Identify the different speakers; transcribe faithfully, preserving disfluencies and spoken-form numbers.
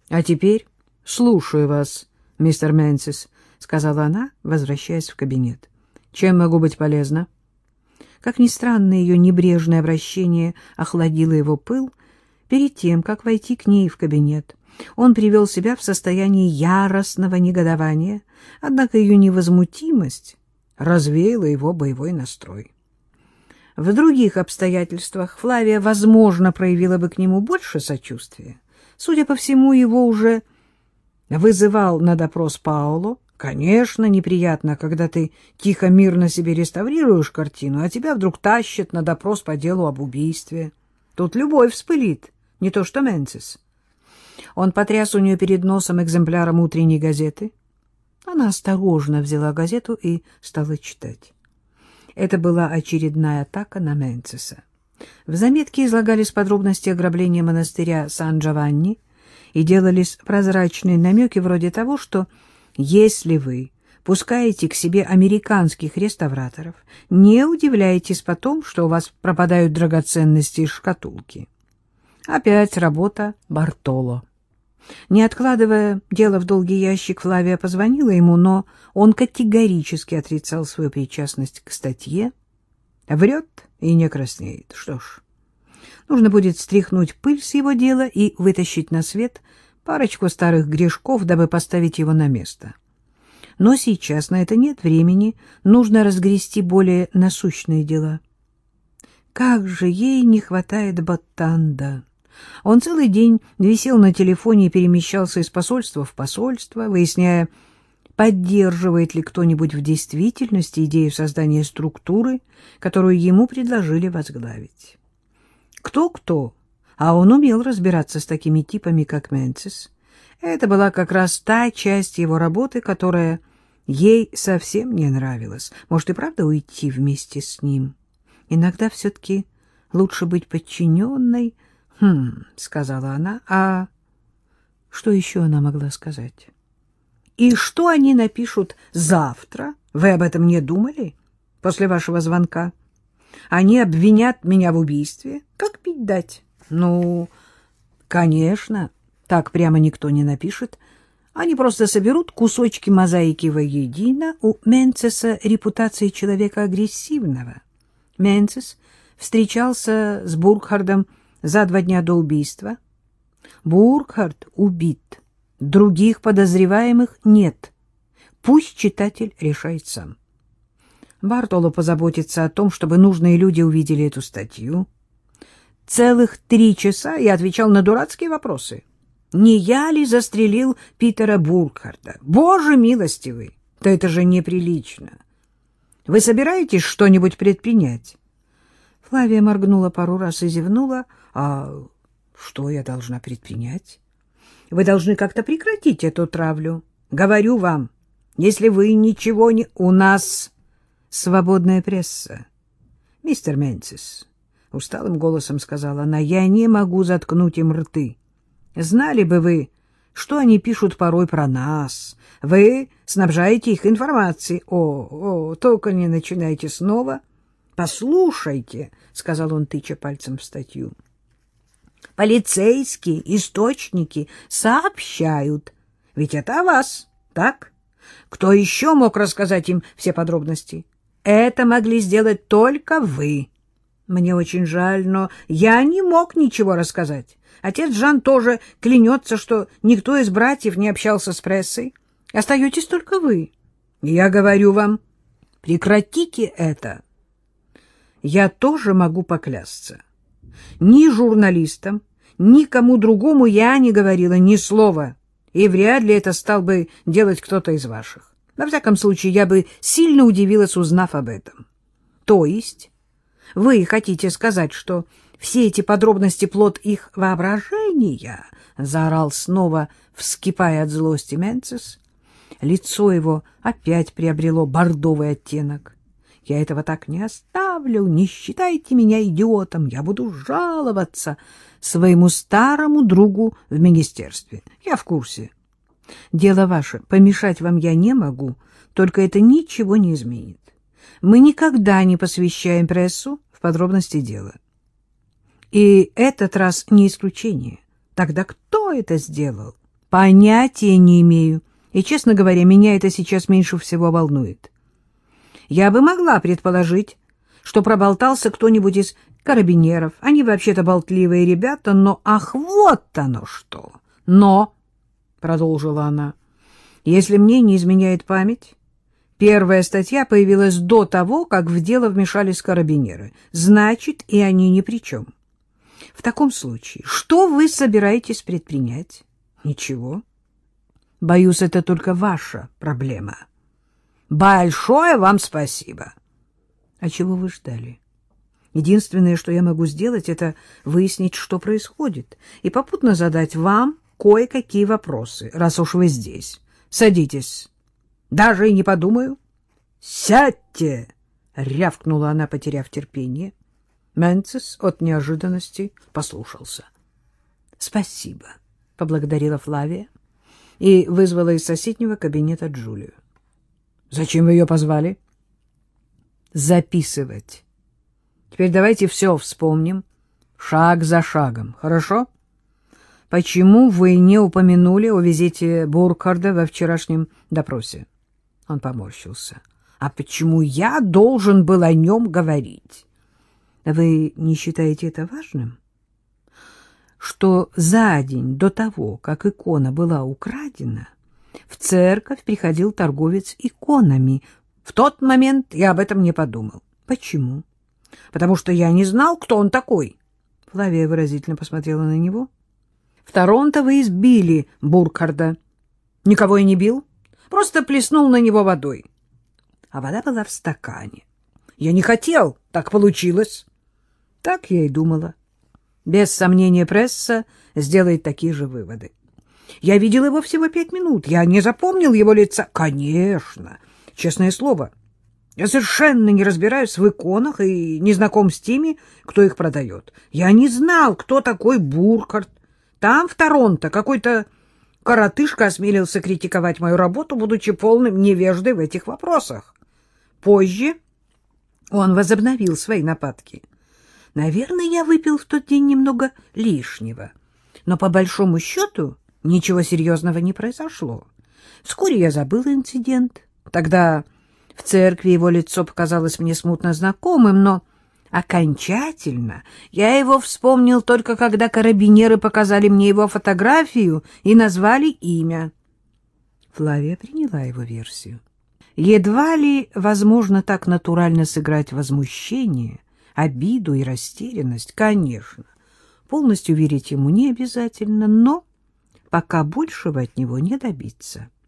Speaker 1: — А теперь слушаю вас, мистер Мэнсис, — сказала она, возвращаясь в кабинет. — Чем могу быть полезна? Как ни странно, ее небрежное обращение охладило его пыл. Перед тем, как войти к ней в кабинет, он привел себя в состояние яростного негодования, однако ее невозмутимость развеяла его боевой настрой. В других обстоятельствах Флавия, возможно, проявила бы к нему больше сочувствия. Судя по всему, его уже вызывал на допрос Паоло. Конечно, неприятно, когда ты тихо, мирно себе реставрируешь картину, а тебя вдруг тащат на допрос по делу об убийстве. Тут любовь вспылит, не то что Мэнсис. Он потряс у нее перед носом экземпляром утренней газеты. Она осторожно взяла газету и стала читать. Это была очередная атака на Мэнсиса. В заметке излагались подробности ограбления монастыря Сан-Джованни и делались прозрачные намеки вроде того, что если вы пускаете к себе американских реставраторов, не удивляйтесь потом, что у вас пропадают драгоценности из шкатулки. Опять работа Бартоло. Не откладывая дело в долгий ящик, Флавия позвонила ему, но он категорически отрицал свою причастность к статье. Врет и не краснеет. Что ж, нужно будет стряхнуть пыль с его дела и вытащить на свет парочку старых грешков, дабы поставить его на место. Но сейчас на это нет времени, нужно разгрести более насущные дела. Как же ей не хватает Боттанда! Он целый день висел на телефоне и перемещался из посольства в посольство, выясняя, поддерживает ли кто-нибудь в действительности идею создания структуры, которую ему предложили возглавить. Кто-кто, а он умел разбираться с такими типами, как Мэнсис. Это была как раз та часть его работы, которая ей совсем не нравилась. Может, и правда уйти вместе с ним? Иногда все-таки лучше быть подчиненной. «Хм», — сказала она, — «а что еще она могла сказать?» «И что они напишут завтра? Вы об этом не думали? После вашего звонка? Они обвинят меня в убийстве? Как пить дать?» «Ну, конечно, так прямо никто не напишет. Они просто соберут кусочки мозаики воедино. У Мэнсиса репутация человека агрессивного. Мэнсис встречался с Буркхардом за два дня до убийства. Буркхард убит. Других подозреваемых нет. Пусть читатель решает сам. Бартоло позаботится о том, чтобы нужные люди увидели эту статью. Целых три часа я отвечал на дурацкие вопросы. Не я ли застрелил Питера Буркхарда? Боже милостивый! Да это же неприлично. Вы собираетесь что-нибудь предпринять? Флавия моргнула пару раз и зевнула. А что я должна предпринять? Вы должны как-то прекратить эту травлю. Говорю вам, если вы ничего не... У нас свободная пресса. Мистер Мэнсис, усталым голосом сказала она, я не могу заткнуть им рты. Знали бы вы, что они пишут порой про нас. Вы снабжаете их информацией. О, о, только не начинайте снова. Послушайте, сказал он, тыча пальцем в статью. Полицейские источники сообщают. Ведь это о вас, так? Кто еще мог рассказать им все подробности? Это могли сделать только вы. Мне очень жаль, но я не мог ничего рассказать. Отец Жан тоже клянется, что никто из братьев не общался с прессой. Остаетесь только вы. Я говорю вам, прекратите это. Я тоже могу поклясться. Ни журналистам, ни кому другому я не говорила ни слова, и вряд ли это стал бы делать кто-то из ваших. Во всяком случае, я бы сильно удивилась, узнав об этом. То есть вы хотите сказать, что все эти подробности — плод их воображения? — заорал снова, вскипая от злости Мэнсис. Лицо его опять приобрело бордовый оттенок. — Я этого так не оставлю, не считайте меня идиотом, я буду жаловаться своему старому другу в министерстве. Я в курсе. Дело ваше, помешать вам я не могу, только это ничего не изменит. Мы никогда не посвящаем прессу в подробности дела. И этот раз не исключение. Тогда кто это сделал? Понятия не имею. И, честно говоря, меня это сейчас меньше всего волнует. Я бы могла предположить, что проболтался кто-нибудь из карабинеров. Они вообще-то болтливые ребята, но... Ах, вот оно что! Но, — продолжила она, — если мне не изменяет память, первая статья появилась до того, как в дело вмешались карабинеры. Значит, и они ни при чем. В таком случае, что вы собираетесь предпринять? Ничего. Боюсь, это только ваша проблема. Большое вам спасибо. А чего вы ждали? Единственное, что я могу сделать, это выяснить, что происходит, и попутно задать вам кое-какие вопросы, раз уж вы здесь. Садитесь. Даже и не подумаю. Сядьте, рявкнула она, потеряв терпение. Менцис от неожиданности послушался. Спасибо, поблагодарила Флавия и вызвала из соседнего кабинета Джулию. Зачем вы ее позвали? Записывать. Теперь давайте все вспомним, шаг за шагом, хорошо? Почему вы не упомянули о визите Буркхарда во вчерашнем допросе? Он поморщился. А почему я должен был о нем говорить? Вы не считаете это важным? Что за день до того, как икона была украдена, в церковь приходил торговец иконами. В тот момент я об этом не подумал. Почему? Потому что я не знал, кто он такой. Флавия выразительно посмотрела на него. В Торонто вы избили Буркхарда. Никого я не бил, просто плеснул на него водой. А вода была в стакане. Я не хотел, так получилось. Так я и думала. Без сомнения, пресса сделает такие же выводы. Я видел его всего пять минут. Я не запомнил его лица. Конечно, честное слово. Я совершенно не разбираюсь в иконах и не знаком с теми, кто их продает. Я не знал, кто такой Буркхард. Там, в Торонто, какой-то коротышка осмелился критиковать мою работу, будучи полным невеждой в этих вопросах. Позже он возобновил свои нападки. Наверное, я выпил в тот день немного лишнего. Но по большому счету ничего серьезного не произошло. Вскоре я забыл инцидент. Тогда в церкви его лицо показалось мне смутно знакомым, но окончательно я его вспомнил только когда карабинеры показали мне его фотографию и назвали имя. Флавия приняла его версию. Едва ли возможно так натурально сыграть возмущение, обиду и растерянность. Конечно, полностью верить ему не обязательно, но пока большего от него не добиться.